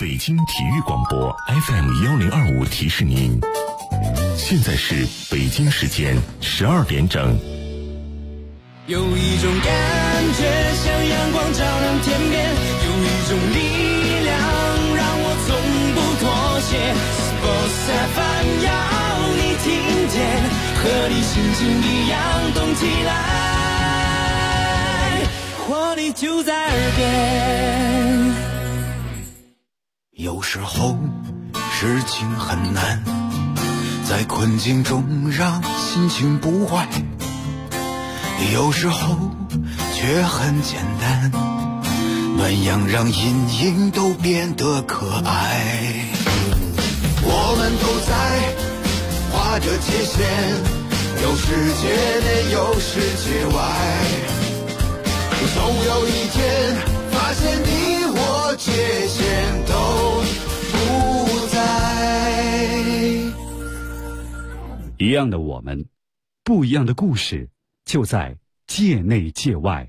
北京体育广播 FM1025提示您，现在是北京时间12点整。 有一种感觉像阳光照亮天边，有一种力量让我从不妥协。Sports FM 要你听见，和你心情一样动起来，活力就在耳边。 有时候事情很难，在困境中让心情不坏，有时候却很简单，暖阳让阴影都变得可爱。我们都在划着界限，有世界内有世界外，总有一天发现你我界限都不在。 一样的我们，不一样的故事，就在界内界外。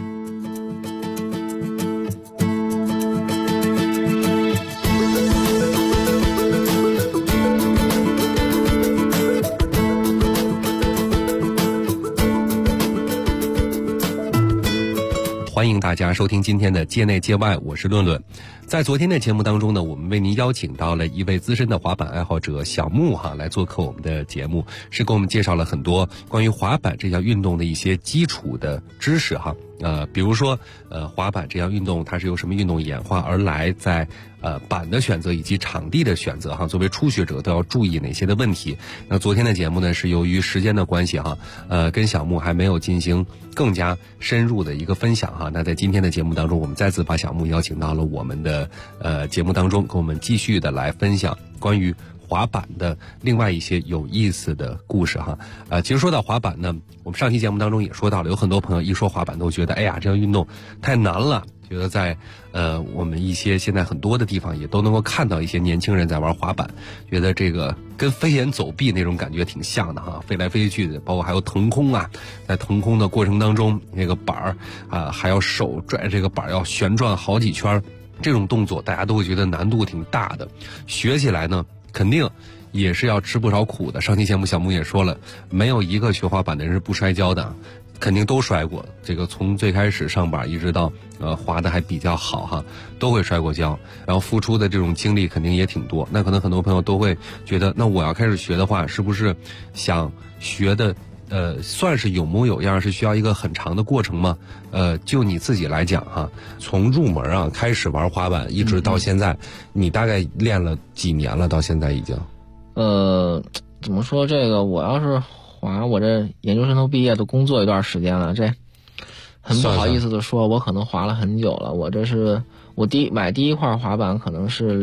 欢迎大家收听今天的界内界外，我是论论。在昨天的节目当中呢，我们为您邀请到了一位资深的滑板爱好者小木来做客我们的节目，是给我们介绍了很多关于滑板这项运动的一些基础的知识比如说滑板这项运动它是由什么运动演化而来，在板的选择以及场地的选择作为初学者都要注意哪些的问题。那昨天的节目呢，是由于时间的关系跟小木还没有进行更加深入的一个分享那在今天的节目当中，我们再次把小木邀请到了我们的节目当中，跟我们继续的来分享关于滑板的另外一些有意思的故事其实说到滑板呢，我们上期节目当中也说到了，有很多朋友一说滑板都觉得哎呀这项运动太难了，觉得在我们一些现在很多的地方也都能够看到一些年轻人在玩滑板，觉得这个跟飞檐走壁那种感觉挺像的飞来飞去的，包括还有腾空在腾空的过程当中，那个板还要手拽这个板要旋转好几圈，这种动作大家都会觉得难度挺大的，学起来呢肯定也是要吃不少苦的。上期节目小木也说了，没有一个学滑板的人是不摔跤的，肯定都摔过，这个从最开始上板一直到滑的还比较好都会摔过跤，然后付出的这种精力肯定也挺多。那可能很多朋友都会觉得，那我要开始学的话，是不是想学的算是有模有样，是需要一个很长的过程吗？就你自己来讲从入门开始玩滑板一直到现在，你大概练了几年了？到现在已经怎么说，这个我要是滑，我这研究生都毕业都工作一段时间了，这很不好意思的说，我可能滑了很久了。我这是我买第一块滑板可能是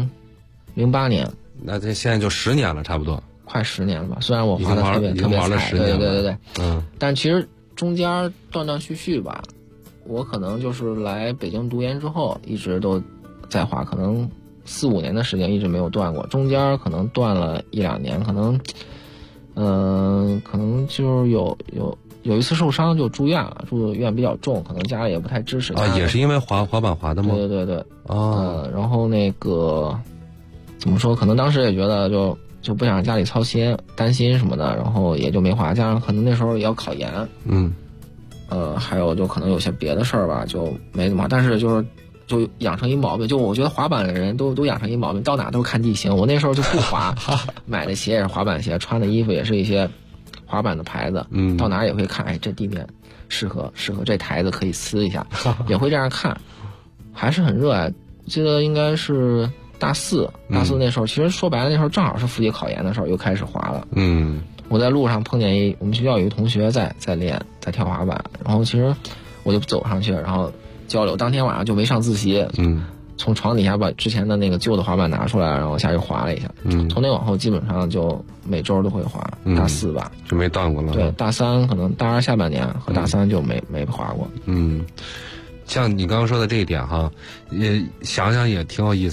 08年， 那这现在就10年了，差不多快10年了吧。虽然我滑的特别菜，对，但其实中间断断续续吧。我可能就是来北京读研之后一直都在滑，可能4、5年的时间一直没有断过，中间可能断了1、2年，可能就是有一次受伤就住院了，住院比较重，可能家里也不太支持也是因为滑板滑的吗？ 对然后那个怎么说，可能当时也觉得就不想让家里操心担心什么的，然后也就没滑，加上可能那时候也要考研，还有就可能有些别的事儿吧，就没怎么滑。但是就养成一毛病，就我觉得滑板的人都养成一毛病，到哪都看地形。我那时候就不滑，买的鞋也是滑板鞋，穿的衣服也是一些滑板的牌子，到哪也会看，这地面适合这台子可以撕一下，也会这样看，还是很热爱。记得应该是大四那时候，其实说白了那时候正好是复习考研的时候，又开始滑了。我在路上碰见我们学校有一个同学在跳滑板，然后其实我就走上去，然后交流。当天晚上就没上自习，从床底下把之前的那个旧的滑板拿出来，然后下去滑了一下。从那往后基本上就每周都会滑，大4吧就没断过了。 对，大3可能大2下半年和大3就没滑过。 像你刚刚说的这一点也想想也挺有意思的。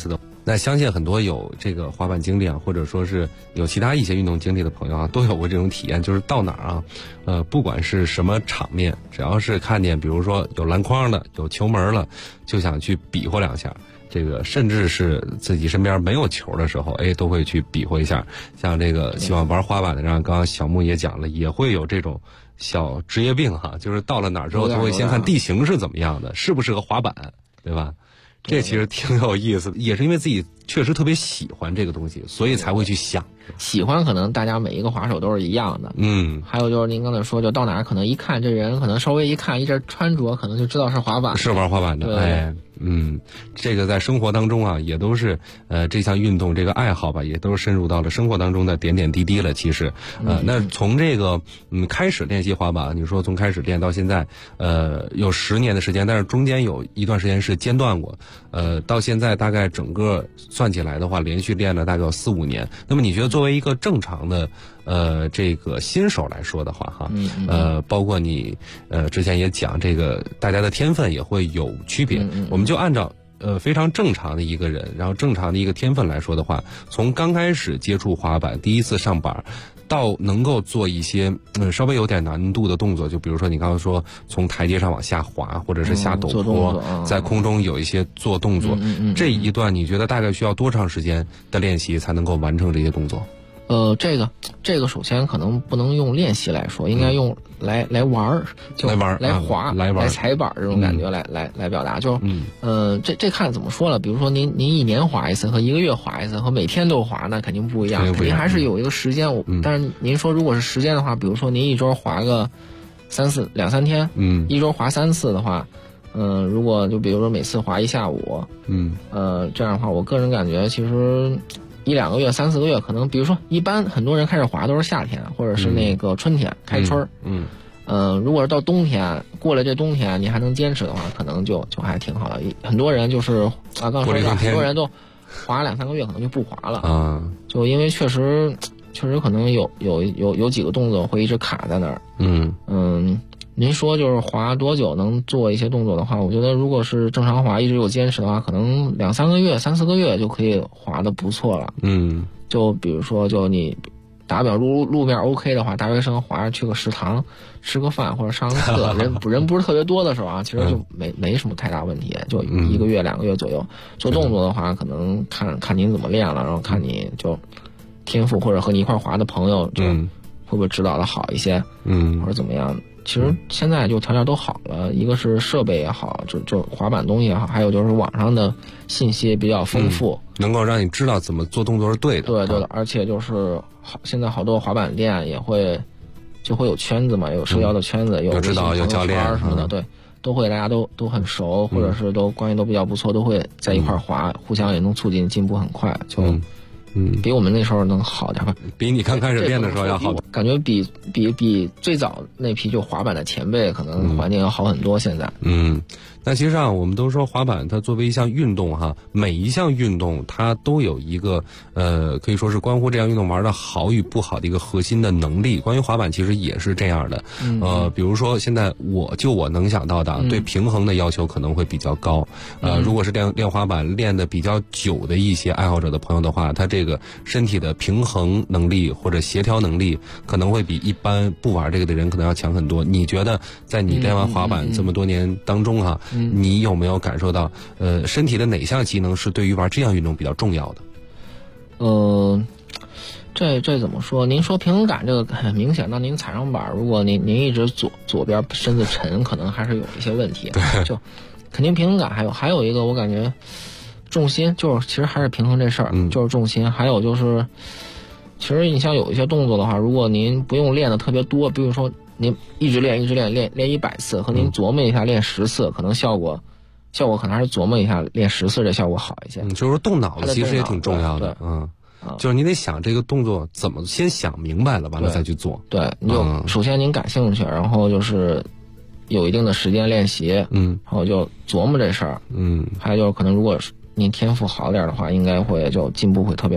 那相信很多有这个滑板经历啊，或者说是有其他一些运动经历的朋友啊，都有过这种体验，就是到哪儿啊，不管是什么场面，只要是看见比如说有篮筐的、有球门了，就想去比划两下。这个甚至是自己身边没有球的时候，都会去比划一下。像这个喜欢玩滑板的，让刚刚小木也讲了，也会有这种小职业病哈，就是到了哪儿之后，就会先看地形是怎么样的，适不适合滑板，对吧？这其实挺有意思的，也是因为自己确实特别喜欢这个东西，所以才会去想。 喜欢可能大家每一个滑手都是一样的，还有就是您刚才说，就到哪儿可能一看这人，可能稍微一看一阵穿着，可能就知道是滑板， 是玩滑板的，这个在生活当中啊，也都是这项运动这个爱好吧，也都是深入到了生活当中的点点滴滴了。其实，那从这个开始练习滑板，你说从开始练到现在，有10年的时间，但是中间有一段时间是间断过，到现在大概整个算起来的话，连续练了大概有4、5年。那么你觉得作为一个正常的这个新手来说的话哈，包括你之前也讲这个大家的天分也会有区别，我们就按照非常正常的一个人，然后正常的一个天分来说的话，从刚开始接触滑板，第一次上板，到能够做一些稍微有点难度的动作，就比如说你刚刚说从台阶上往下滑，或者是下陡坡，在空中有一些做动作，这一段你觉得大概需要多长时间的练习才能够完成这些动作？ 这个首先可能不能用练习来说，应该用来玩儿，就来滑、来踩板这种感觉来表达。就这看怎么说了。比如说您1年滑一次和1个月滑一次和每天都滑，那肯定不一样，肯定还是有一个时间。但是您说如果是时间的话，比如说您一周滑个2、3天，一周滑3次的话，如果就比如说每次滑1下午，这样的话，我个人感觉其实1、2个月、3、4个月，可能比如说一般很多人开始滑都是夏天或者是那个春天开春。如果是到冬天，过了这冬天你还能坚持的话，可能就还挺好的。很多人就是刚说的，很多人都滑2、3个月可能就不滑了，就因为确实可能有几个动作会一直卡在那儿。您说就是滑多久能做一些动作的话，我觉得如果是正常滑一直有坚持的话，可能2、3个月、3、4个月就可以滑得不错了。就比如说就你打表路面 OK 的话，大学生滑去个食堂吃个饭或者上个课，人不是特别多的时候啊，其实就没什么太大问题，就1个月、2个月左右。做动作的话，可能看您怎么练了，然后看你就天赋或者和你一块滑的朋友就会不会指导的好一些，或者怎么样。其实现在就条件都好了，一个是设备也好，就滑板东西也好，还有就是网上的信息比较丰富， 能够让你知道怎么做动作是对的。 对，而且就是现在好多滑板店也会有圈子嘛，有社交的圈子，有指导，有教练什么的，对，都会大家都很熟，或者是都关系都比较不错，都会在一块滑，互相也能促进进步很快，就比我们那时候能好点吧， 比你刚开始练的时候要好， 感觉比最早那批就滑板的前辈可能环境要好很多。现在， 那其实上我们都说滑板它作为一项运动哈，每一项运动它都有一个可以说是关乎这项运动玩的好与不好的一个核心的能力。关于滑板其实也是这样的，比如说现在我能想到的，对平衡的要求可能会比较高。如果是练滑板练的比较久的一些爱好者的朋友的话，他这个身体的平衡能力或者协调能力可能会比一般不玩这个的人可能要强很多。你觉得在你练完滑板这么多年当中哈，你有没有感受到身体的哪项机能是对于玩这项运动比较重要的？ 这怎么说？您说平衡感这个很明显，当您踩上板，如果您一直左边身子沉，可能还是有一些问题。就肯定平衡感还有一个，我感觉重心就是其实还是平衡这事儿，就是重心。还有就是，其实你像有一些动作的话，如果您不用练的特别多，比如说您一直练100次，和您琢磨一下练10次，可能效果可能还是琢磨一下练10次这效果好一些。 就是说动脑子其实也挺重要的，就是你得想这个动作怎么先想明白了，完了再去做。 对，你就首先您感兴趣，然后就是有一定的时间练习，然后就琢磨这事儿，还有就是可能如果您天赋好点的话，应该会就进步会特别快。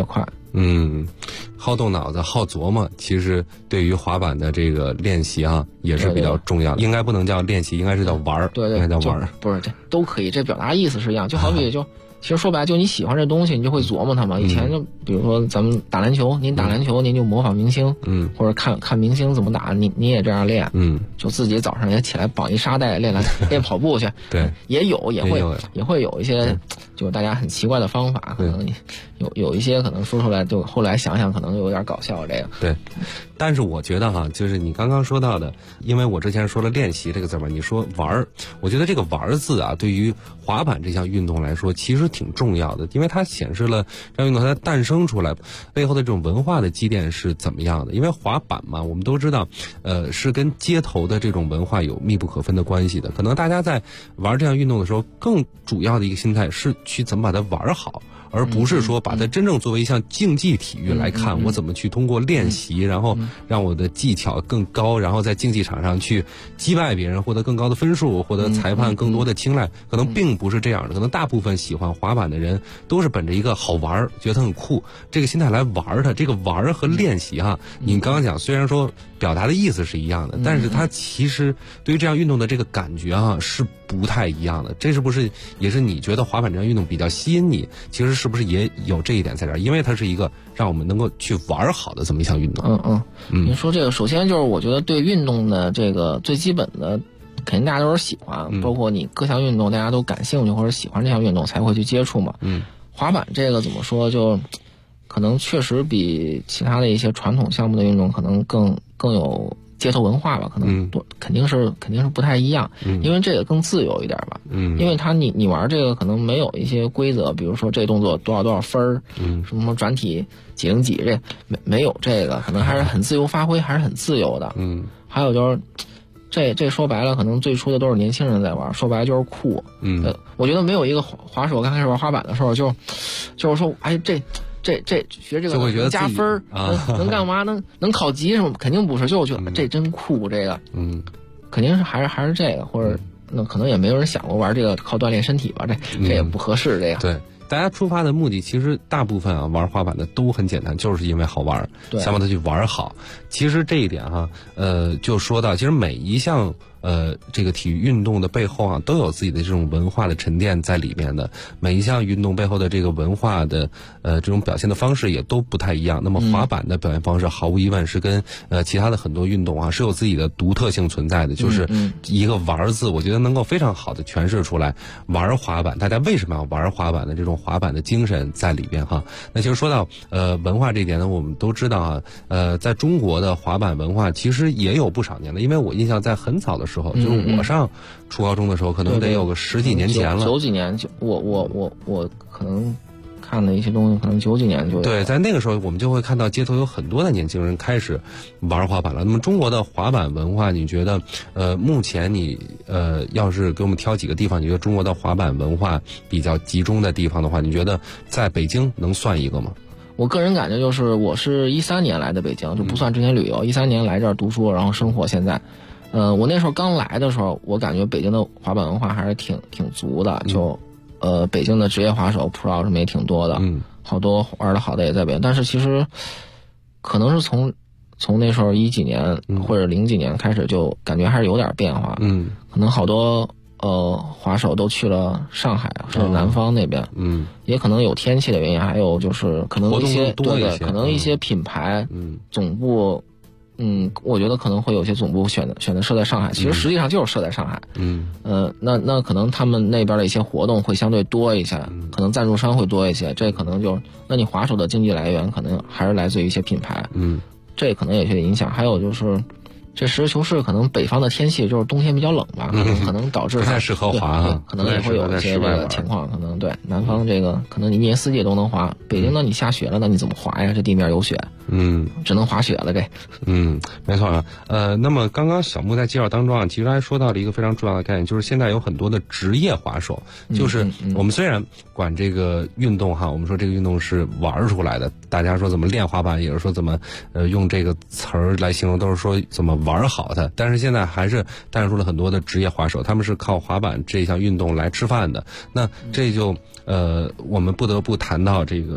好动脑子，好琢磨，其实对于滑板的这个练习啊，也是比较重要的。应该不能叫练习，应该是叫玩儿。 对， 应该叫玩儿。 不是，这都可以，这表达意思是一样。就好比其实说白了，就你喜欢这东西，你就会琢磨它嘛。以前就比如说咱们打篮球，您打篮球，您就模仿明星，或者看明星怎么打，你也这样练，就自己早上也起来绑一沙袋练跑步去。 对， 也会有一些，就大家很奇怪的方法，可能有一些可能说出来，就后来想想可能有点搞笑这个。 对，但是我觉得哈，就是你刚刚说到的，因为我之前说了练习这个字嘛，你说玩儿，我觉得这个玩儿字啊，对于滑板这项运动来说，其实挺重要的，因为它显示了这项运动它诞生出来背后的这种文化的积淀是怎么样的。因为滑板嘛，我们都知道，是跟街头的这种文化有密不可分的关系的。可能大家在玩这项运动的时候，更主要的一个心态是去怎么把它玩好。而不是说把它真正作为一项竞技体育来看，我怎么去通过练习，然后让我的技巧更高，然后在竞技场上去击败别人，获得更高的分数，获得裁判更多的青睐，可能并不是这样的。可能大部分喜欢滑板的人都是本着一个好玩，觉得它很酷这个心态来玩它。这个玩和练习哈，你刚刚讲虽然说表达的意思是一样的，但是它其实对于这项运动的这个感觉哈是不太一样的。这是不是也是你觉得滑板这项运动比较吸引你？其实是不是也有这一点在这儿？因为它是一个让我们能够去玩好的这么一项运动。 您说这个，首先就是我觉得对运动的这个最基本的，肯定大家都是喜欢，包括你各项运动大家都感兴趣或者喜欢这项运动才会去接触嘛。滑板这个怎么说，就可能确实比其他的一些传统项目的运动可能更有街头文化吧，可能肯定是不太一样，因为这个更自由一点吧，因为你玩这个可能没有一些规则，比如说这动作多少分儿，什么转体几零几，这没有这个，可能还是很自由发挥，还是很自由的。还有就是这说白了，可能最初的都是年轻人在玩，说白了就是酷。我觉得没有一个滑手刚开始玩滑板的时候就是说，哎这学这个能加分能干嘛？能考级什么？肯定不是，就觉得这真酷，这个肯定是还是这个，或者那可能也没有人想过玩这个靠锻炼身体吧，这也不合适这个。 对，大家出发的目的其实大部分玩滑板的都很简单，就是因为好玩，想把它去玩好。其实这一点哈，就说到其实每一项这个体育运动的背后啊，都有自己的这种文化的沉淀在里面的。每一项运动背后的这个文化的这种表现的方式也都不太一样。那么滑板的表现方式毫无疑问是跟其他的很多运动啊是有自己的独特性存在的。就是一个玩字，我觉得能够非常好的诠释出来玩滑板，大家为什么要玩滑板的这种滑板的精神在里边哈。那其实说到文化这一点呢，我们都知道啊，在中国的滑板文化其实也有不少年了，因为我印象在很早的时候，就是我上初高中的时候，可能得有个10几年前了。 90几年，我可能看的一些东西，可能90几年就有。 对，在那个时候，我们就会看到街头有很多的年轻人开始玩滑板了。那么中国的滑板文化，你觉得目前你要是给我们挑几个地方，你觉得中国的滑板文化比较集中的地方的话，你觉得在北京能算一个吗？ 我个人感觉就是，我是13年来的北京，就不算之前旅游，13年来这儿读书，然后生活。现在，我那时候刚来的时候，我感觉北京的滑板文化还是挺足的。就北京的职业滑手 Pro 什么也挺多的，好多玩的好的也在北京。但是其实可能是从那时候10几年或者0几年开始，就感觉还是有点变化。可能好多滑手都去了上海甚至南方那边，也可能有天气的原因，还有就是可能一些可能一些品牌总部，我觉得可能会有些总部选择设在上海，其实实际上就是设在上海。那可能他们那边的一些活动会相对多一些，可能赞助商会多一些，这可能就那你滑手的经济来源可能还是来自于一些品牌，这可能也是影响。还有就是这实事求是，可能北方的天气就是冬天比较冷吧，可能导致不太适合滑， 可能也会有一些这个情况。可能对南方这个，可能你一年四季都能滑，北京呢你下雪了，那你怎么滑呀？这地面有雪，只能滑雪了这。 没错啊。那么刚刚小木在介绍当中啊，其实还说到了一个非常重要的概念，就是现在有很多的职业滑手，就是我们虽然管这个运动哈，我们说这个运动是玩出来的，大家说怎么练滑板，也是说怎么用这个词儿来形容，都是说怎么玩好的。但是现在还是诞生出了很多的职业滑手，他们是靠滑板这项运动来吃饭的。那这就我们不得不谈到这个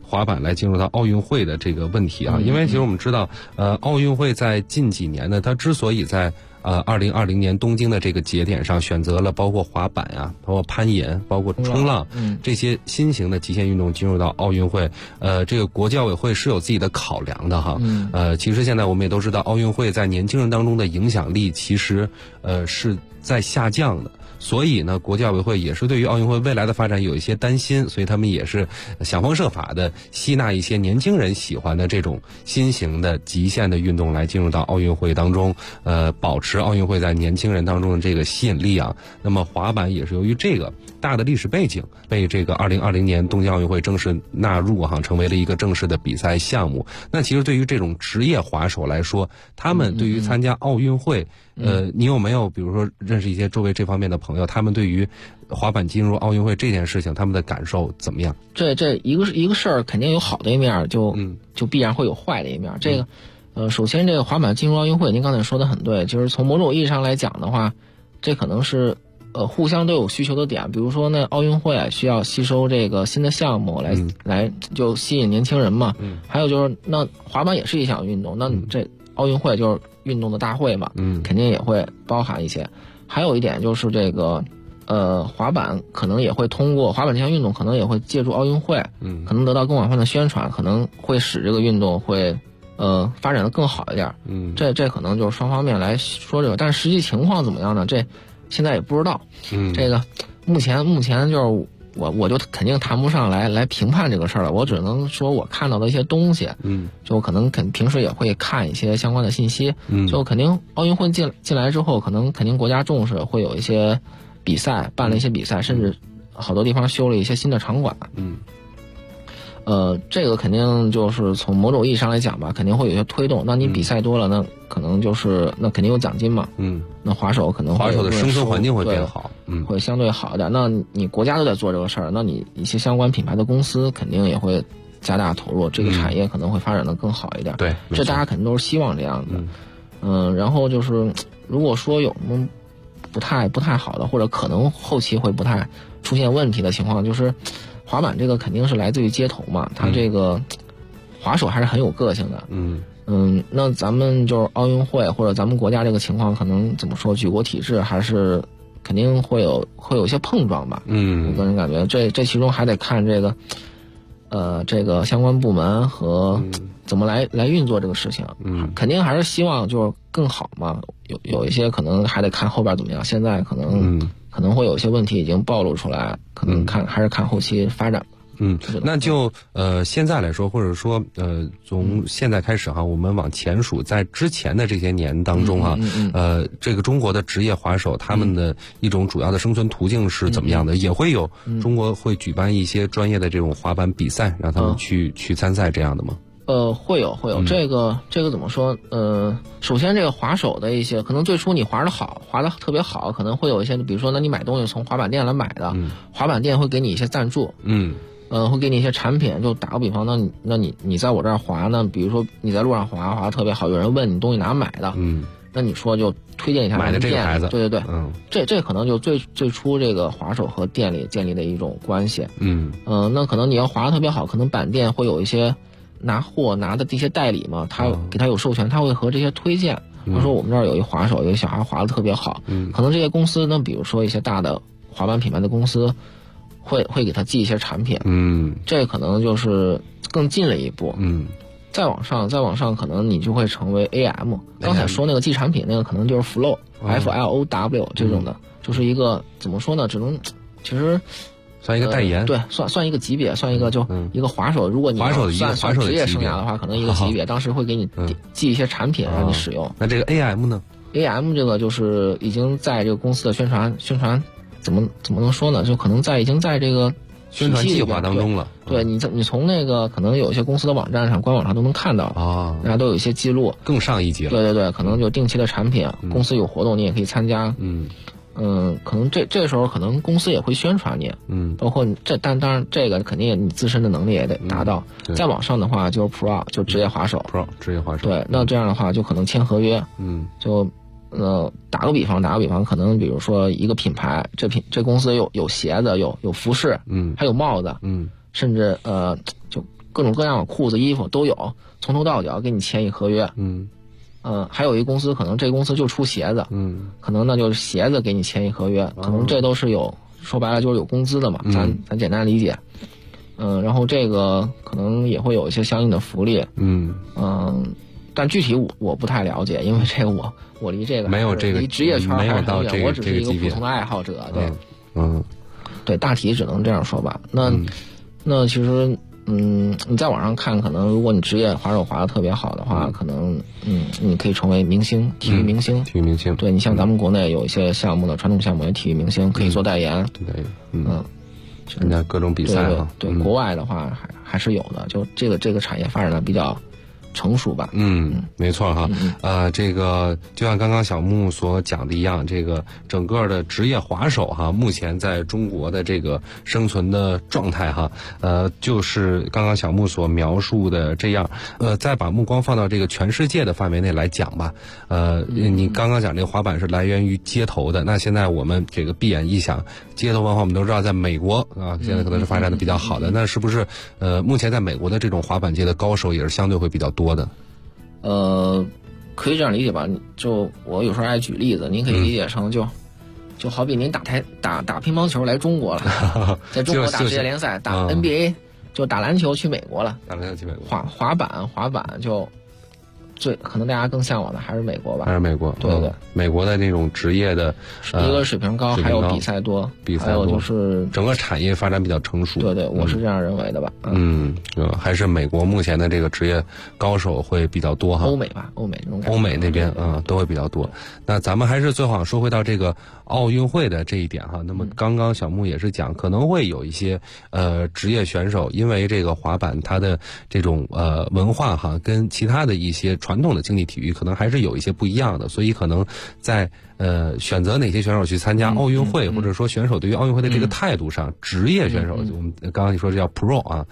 滑板来进入到奥运会的这个问题啊。因为其实我们知道，奥运会在近几年呢，它之所以在2020年东京的这个节点上选择了包括滑板呀、包括攀岩、包括冲浪这些新型的极限运动进入到奥运会，这个国际奥委会是有自己的考量的哈。其实现在我们也都知道，奥运会在年轻人当中的影响力其实是在下降的。所以呢，国际奥委会也是对于奥运会未来的发展有一些担心，所以他们也是想方设法的吸纳一些年轻人喜欢的这种新型的极限的运动来进入到奥运会当中，保持奥运会在年轻人当中的这个吸引力啊。那么滑板也是由于这个大的历史背景，被这个2020年东京奥运会正式纳入成为了一个正式的比赛项目。那其实对于这种职业滑手来说，他们对于参加奥运会，你有没有比如说认识一些周围这方面的朋友，他们对于滑板进入奥运会这件事情，他们的感受怎么样？ 这一个事儿肯定有好的一面，就必然会有坏的一面。这个首先这个滑板进入奥运会，您刚才说的很对，就是从某种意义上来讲的话，这可能是互相都有需求的点。比如说呢，奥运会需要吸收这个新的项目来就吸引年轻人嘛。还有就是那滑板也是一项运动，那这奥运会就是运动的大会嘛，肯定也会包含一些。还有一点就是这个滑板可能也会通过滑板这项运动，可能也会借助奥运会，可能得到更广泛的宣传，可能会使这个运动会发展的更好一点。这可能就是双方面来说这个，但是实际情况怎么样呢？这现在也不知道。这个目前就是我就肯定谈不上来评判这个事儿了，我只能说我看到的一些东西。就可能平时也会看一些相关的信息。就肯定奥运会进来之后，肯定国家重视，会有一些比赛，办了一些比赛，甚至好多地方修了一些新的场馆。这个肯定就是从某种意义上来讲吧，肯定会有一些推动。那你比赛多了，那可能就是那肯定有奖金嘛。那滑手可能会滑手的生存环境会变好， 会相对好一点。那你国家都在做这个事儿，那你一些相关品牌的公司肯定也会加大投入，这个产业可能会发展的更好一点。 对， 这大家肯定都是希望这样的。然后就是如果说有什么不太好的，或者可能后期会不太出现问题的情况，就是滑板这个肯定是来自于街头嘛，它这个滑手还是很有个性的。那咱们就是奥运会或者咱们国家这个情况，可能怎么说，举国体制还是肯定会有一些碰撞吧。我个人感觉这其中还得看这个相关部门和怎么来运作这个事情。肯定还是希望就是更好嘛，有一些可能还得看后边怎么样。现在可能会有一些问题已经暴露出来，可能还是看后期发展。 那就现在来说，或者说从现在开始我们往前数，在之前的这些年当中这个中国的职业滑手他们的一种主要的生存途径是怎么样的？也会有中国会举办一些专业的这种滑板比赛，让他们去参赛这样的吗？ 会有这个怎么说？首先这个滑手的一些，可能最初你滑得特别好，可能会有一些，比如说，那你买东西从滑板店来买的，滑板店会给你一些赞助，会给你一些产品。就打个比方，那你在我这儿滑呢，比如说你在路上滑得特别好，有人问你东西哪买的，那你说就推荐一下买的这个牌子， 对，这可能就最初这个滑手和店里建立的一种关系。那可能你要滑得特别好，可能板店会有一些拿的这些代理嘛，他给他有授权，他会和这些推荐。他说我们这儿有一滑手，有一小孩滑得特别好，可能这些公司呢，比如说一些大的滑板品牌的公司，会给他寄一些产品。这可能就是更近了一步。再往上，可能你就会成为 AM。刚才说那个寄产品那个，可能就是 FLOW 这种的，就是一个怎么说呢？其实算一个代言， 对，算一个级别，算一个就一个滑手。如果你算职业生涯的话，可能一个级别，当时会给你寄一些产品让你使用。 那这个 AM 呢 ？AM 这个就是已经在这个公司的宣传，怎么能说呢？就可能已经在这个宣传计划当中了。 对，你从那个可能有一些公司的网站上、官网上都能看到啊，大家都有一些记录， 更上一级了。 对，可能就定期的产品，公司有活动你也可以参加。可能这时候可能公司也会宣传你。包括但当然这个肯定你自身的能力也得达到。再往上的话就是 Pro， 就职业滑手。 职业滑手。 对，那这样的话就可能签合约。就打个比方，可能比如说一个品牌，这公司有鞋子，有服饰，还有帽子，甚至就各种各样的裤子、衣服都有，从头到脚给你签一合约。还有一公司可能这个公司就出鞋子，可能那就是鞋子给你签一合约，可能这都是有，说白了就是有工资的嘛，咱简单理解。然后这个可能也会有一些相应的福利。但具体我不太了解，因为这个我离这个没有这个离职业圈还是很远，我只是一个普通的爱好者。对，对，大体只能这样说吧。那其实你在网上看，可能如果你职业滑手滑得特别好的话，可能你可以成为明星，体育明星。 体育明星。 对，你像咱们国内有一些项目的传统项目的体育明星可以做代言。 对，参加各种比赛哈。 对，国外的话还是有的，就这个产业发展的比较成熟吧。 没错哈。这个就像刚刚小木所讲的一样，这个整个的职业滑手哈，目前在中国的这个生存的状态哈，就是刚刚小木所描述的这样。再把目光放到这个全世界的范围内来讲吧。你刚刚讲这个滑板是来源于街头的，那现在我们这个闭眼一想，街头文化我们都知道，在美国啊，现在可能是发展的比较好的。那是不是目前在美国的这种滑板界的高手也是相对会比较多的？ 可以这样理解吧。就我有时候爱举例子，您可以理解成就好比您打乒乓球来中国了，在中国打职业联赛，打 NBA，就打篮球去美国了。 打篮球去美国。 滑板就最可能大家更向往的还是美国吧。 还是美国。 对， 美国的那种职业的一个水平高，还有比赛多，还有就是整个产业发展比较成熟。 对，我是这样认为的吧。 还是美国目前的这个职业高手会比较多哈。 欧美吧，欧美这种感觉。 欧美那边都会比较多。那咱们还是最后说回到这个奥运会的这一点哈。那么刚刚小木也是讲，可能会有一些职业选手，因为这个滑板它的这种文化哈，跟其他的一些传统的竞技体育可能还是有一些不一样的，所以可能在选择哪些选手去参加奥运会，或者说选手对于奥运会的这个态度上，职业选手，我们刚刚你说这叫 pro 啊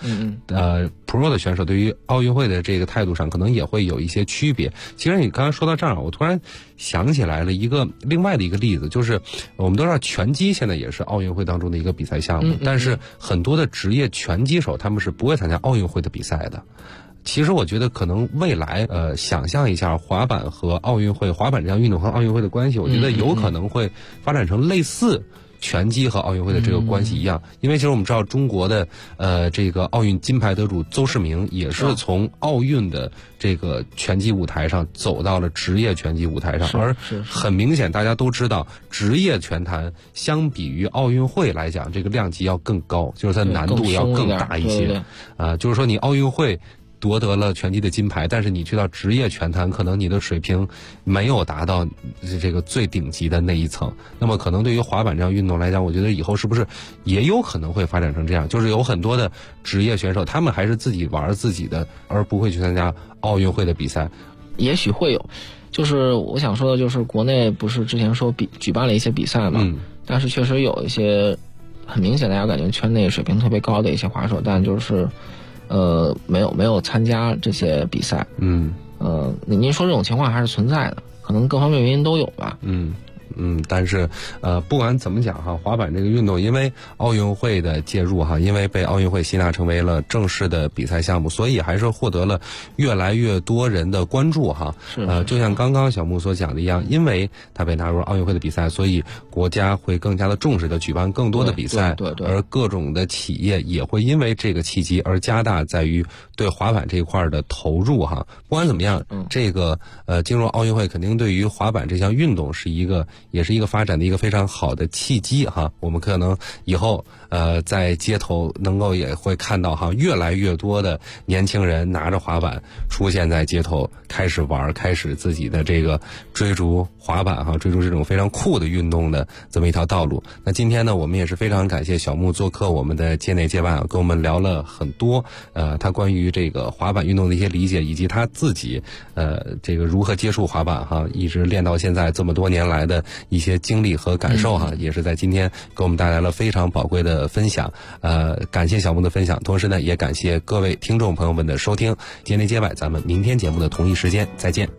，pro 的选手对于奥运会的这个态度上，可能也会有一些区别。其实你刚才说到这儿，我突然想起来了另外的一个例子，就是我们都知道拳击现在也是奥运会当中的一个比赛项目，但是很多的职业拳击手他们是不会参加奥运会的比赛的。其实我觉得可能未来想象一下滑板和奥运会，滑板这项运动和奥运会的关系，我觉得有可能会发展成类似拳击和奥运会的这个关系一样。因为其实我们知道中国的这个奥运金牌得主邹市明也是从奥运的这个拳击舞台上走到了职业拳击舞台上，而很明显大家都知道，职业拳坛相比于奥运会来讲，这个量级要更高，就是它难度要更大一些。就是说你奥运会夺得了拳击的金牌，但是你去到职业拳坛，可能你的水平没有达到这个最顶级的那一层。那么可能对于滑板这样运动来讲，我觉得以后是不是也有可能会发展成这样，就是有很多的职业选手他们还是自己玩自己的，而不会去参加奥运会的比赛。 也许会有，就是我想说的就是国内不是之前说举办了一些比赛嘛，但是确实有一些很明显大家感觉圈内水平特别高的一些滑手，但就是没有参加这些比赛。您说这种情况还是存在的，可能各方面原因都有吧。 但是不管怎么讲哈，滑板这个运动因为奥运会的介入哈，因为被奥运会吸纳成为了正式的比赛项目，所以还是获得了越来越多人的关注哈。就像刚刚小木所讲的一样，因为它被纳入奥运会的比赛，所以国家会更加的重视的举办更多的比赛， 对， 而各种的企业也会因为这个契机而加大在于对滑板这一块的投入哈。不管怎么样，这个进入奥运会肯定对于滑板这项运动也是一个发展的一个非常好的契机哈。我们可能以后在街头能够也会看到哈，越来越多的年轻人拿着滑板出现在街头，开始玩，开始自己的这个追逐滑板哈，追逐这种非常酷的运动的这么一条道路。那今天呢，我们也是非常感谢小木做客我们的界内界外啊，跟我们聊了很多他关于这个滑板运动的一些理解，以及他自己这个如何接触滑板哈，一直练到现在这么多年来的一些经历和感受哈，也是在今天给我们带来了非常宝贵的分享。感谢小木的分享，同时呢，也感谢各位听众朋友们的收听。界内界外，咱们明天节目的同一时间再见。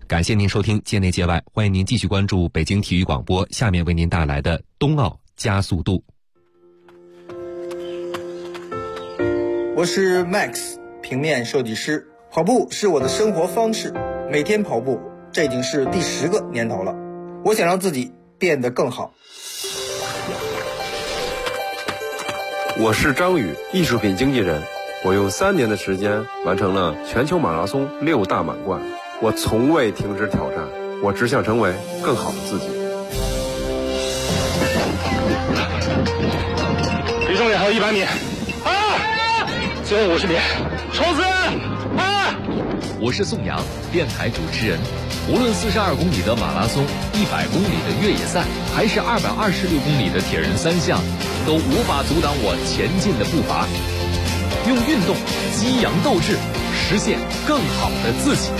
感谢您收听界内界外，欢迎您继续关注北京体育广播，下面为您带来的冬奥加速度。 我是 Max， 平面设计师。跑步是我的生活方式，每天跑步，这已经是第10个年头了。我想让自己变得更好。 我是张宇，艺术品经纪人。我用3年的时间完成了全球马拉松6大满贯。我从未停止挑战，我只想成为更好的自己。 离终点还有100米，最后50米，冲刺！ 我是宋阳，电台主持人。无论42公里的马拉松、100公里的越野赛，还是226公里的铁人3项，都无法阻挡我前进的步伐。用运动激扬斗志，实现更好的自己。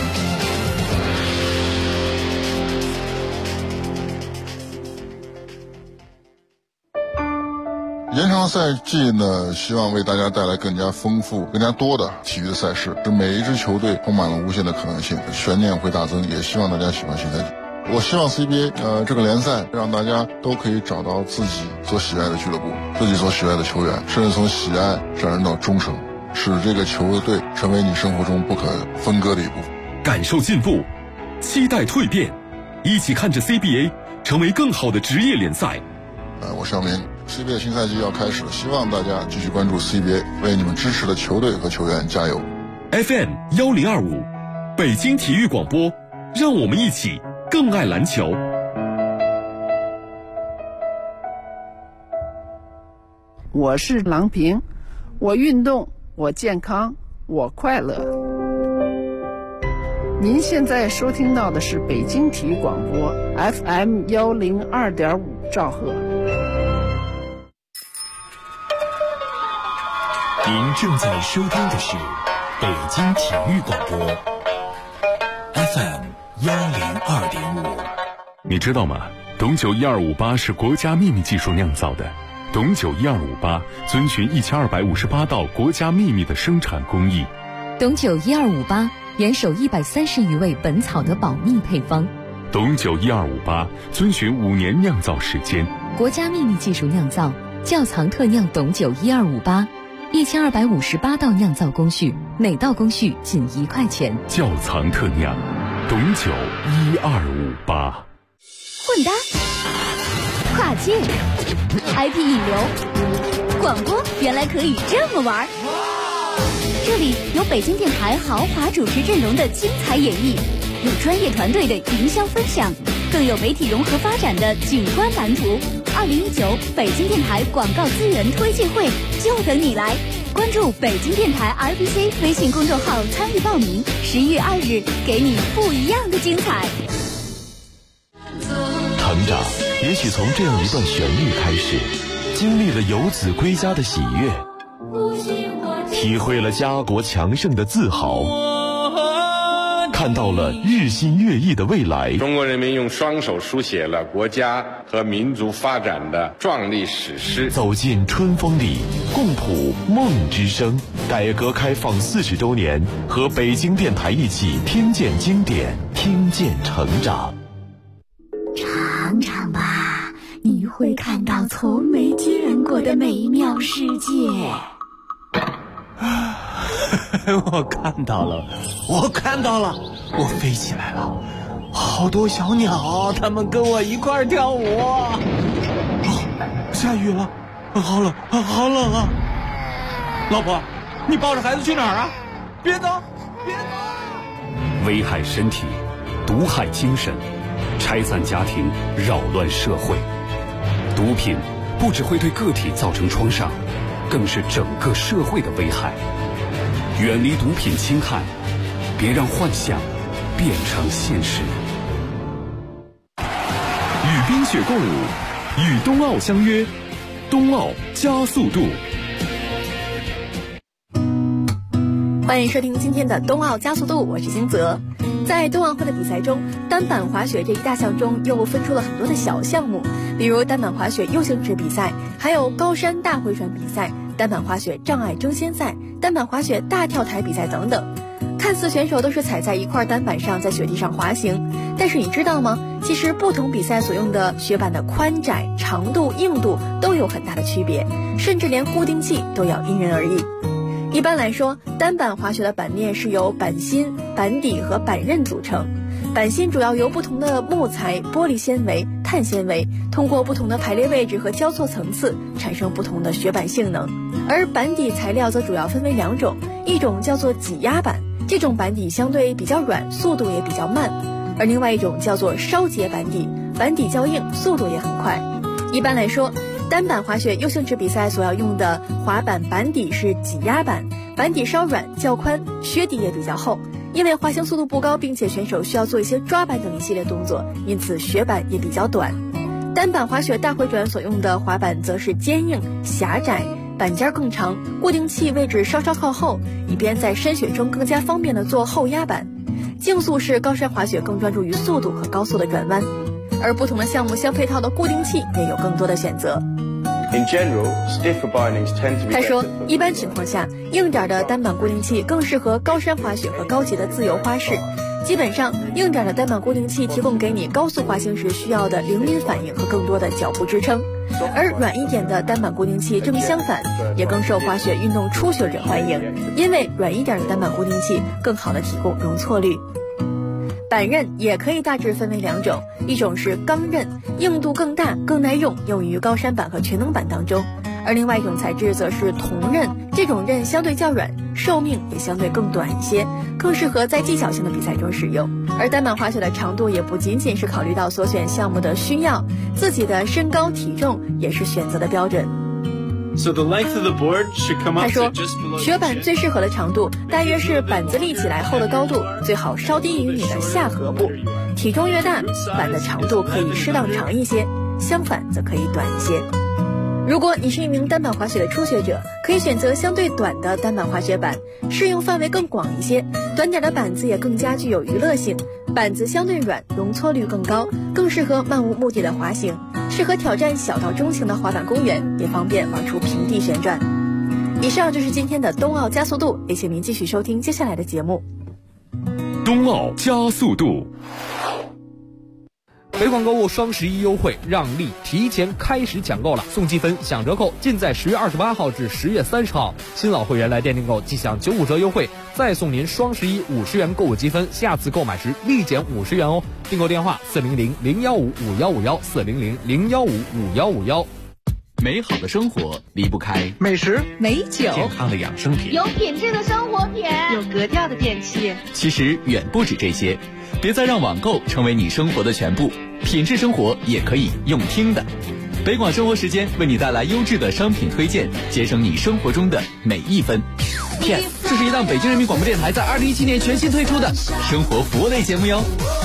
延长赛季呢，希望为大家带来更加丰富、更加多的体育的赛事，使每一支球队充满了无限的可能性，悬念会大增。也希望大家喜欢新赛季。我希望 CBA 这个联赛让大家都可以找到自己所喜爱的俱乐部，自己所喜爱的球员，甚至从喜爱上升到忠诚，使这个球队成为你生活中不可分割的一部分。 感受进步，期待蜕变，一起看着 CBA 成为更好的职业联赛。 我是小明。CBA 新赛季要开始了，希望大家继续关注 CBA， 为你们支持的球队和球员加油。 FM 1025，北京体育广播，让我们一起更爱篮球。 我是郎平，我运动，我健康，我快乐。您现在收听到的是北京体育广播 FM 102.5兆赫。 您正在收听的是北京体育广播 FM 102.5。你知道吗？董酒1258是国家秘密技术酿造的。董酒1258遵循1258道国家秘密的生产工艺。 董酒1258严守130余味本草的保密配方。 董酒1258遵循5年酿造时间。 国家秘密技术酿造，窖藏特酿董酒1258，1258道酿造工序，每道工序仅1块钱。 窖藏特酿，董酒1258。 混搭、跨界、IP 引流、广播，原来可以这么玩。这里有北京电台豪华主持阵容的精彩演绎，有专业团队的营销分享，更有媒体融合发展的景观蓝图。2019北京电台广告资源推介会就等你来，关注北京电台 RBC 微信公众号参与报名，11月2日给你不一样的精彩。 成长也许从这样一段旋律开始，经历了游子归家的喜悦，体会了家国强盛的自豪，看到了日新月异的未来。 中国人民用双手书写了国家和民族发展的壮丽史诗。 走进春风里，共谱梦之声。改革开放40周年，和北京电台一起听见经典，听见成长。 尝尝吧，你会看到从没见过的美妙世界。 我看到了，我飞起来了，好多小鸟，它们跟我一块跳舞。下雨了，好冷啊！老婆，你抱着孩子去哪儿啊？别走！ 危害身体，毒害精神，拆散家庭，扰乱社会。毒品不只会对个体造成创伤，更是整个社会的危害。远离毒品侵害，别让幻想变成现实。 与冰雪共舞，与冬奥相约，冬奥加速度。 欢迎收听今天的冬奥加速度，我是金泽。在冬奥会的比赛中，单板滑雪这一大项中又分出了很多的小项目，比如单板滑雪 U 型池比赛，还有高山大回转比赛、单板滑雪障碍争先赛、单板滑雪大跳台比赛等等。 看似选手都是踩在一块单板上在雪地上滑行，但是你知道吗？其实不同比赛所用的雪板的宽窄、长度、硬度都有很大的区别，甚至连固定器都要因人而异。一般来说，单板滑雪的板面是由板芯、板底和板刃组成。板芯主要由不同的木材、玻璃纤维、碳纤维通过不同的排列位置和交错层次产生不同的雪板性能，而板底材料则主要分为2种，一种叫做挤压板，这种板底相对比较软，速度也比较慢，而另外一种叫做烧结板底，板底较硬，速度也很快。一般来说，单板滑雪优胜制比赛所要用的滑板板底是挤压板，板底稍软较宽，靴底也比较厚。因为滑行速度不高，并且选手需要做一些抓板等一系列动作，因此雪板也比较短。单板滑雪大回转所用的滑板则是坚硬、狭窄，板尖更长，固定器位置稍稍靠后，以便在深雪中更加方便的做后压板。竞速式高山滑雪更专注于速度和高速的转弯，而不同的项目相配套的固定器也有更多的选择。他说，一般情况下，硬点的单板固定器更适合高山滑雪和高级的自由花式。基本上，硬点的单板固定器提供给你高速滑行时需要的灵敏反应和更多的脚步支撑，而软一点的单板固定器正相反，也更受滑雪运动初学者欢迎，因为软一点的单板固定器更好的提供容错率。板刃也可以大致分为2种，一种是钢刃，硬度更大，更耐用，用于高山板和全能板当中；而另外一种材质则是铜刃，这种刃相对较软，寿命也相对更短一些，更适合在技巧性的比赛中使用。而单板滑雪的长度也不仅仅是考虑到所选项目的需要，自己的身高体重也是选择的标准。他说，雪板最适合的长度大约是板子立起来后的高度，最好稍低于你的下颌部。体重越大，板的长度可以适当长一些，相反则可以短一些。如果你是一名单板滑雪的初学者，可以选择相对短的单板滑雪板，适用范围更广一些，短点的板子也更加具有娱乐性，板子相对软，容错率更高，更适合漫无目的的滑行，适合挑战小到中型的滑板公园，也方便玩出平地旋转。以上就是今天的冬奥加速度，也请您继续收听接下来的节目。 冬奥加速度。 北广购物双11优惠让利提前开始抢购了，送积分享折扣尽在10月28号至10月30号。新老会员来店订购即享95折优惠，再送您双11 50元购物积分，下次购买时立减50元哦。订购电话400-015-5151，400-015-5151。 美好的生活离不开美食、 美酒、 健康的养生品、 有品质的生活品、 有格调的电器。 其实远不止这些，别再让网购成为你生活的全部，品质生活也可以用听的。北广生活时间为你带来优质的商品推荐，节省你生活中的每一分。 这是一档北京人民广播电台在2017年全新推出的生活服务类节目哟。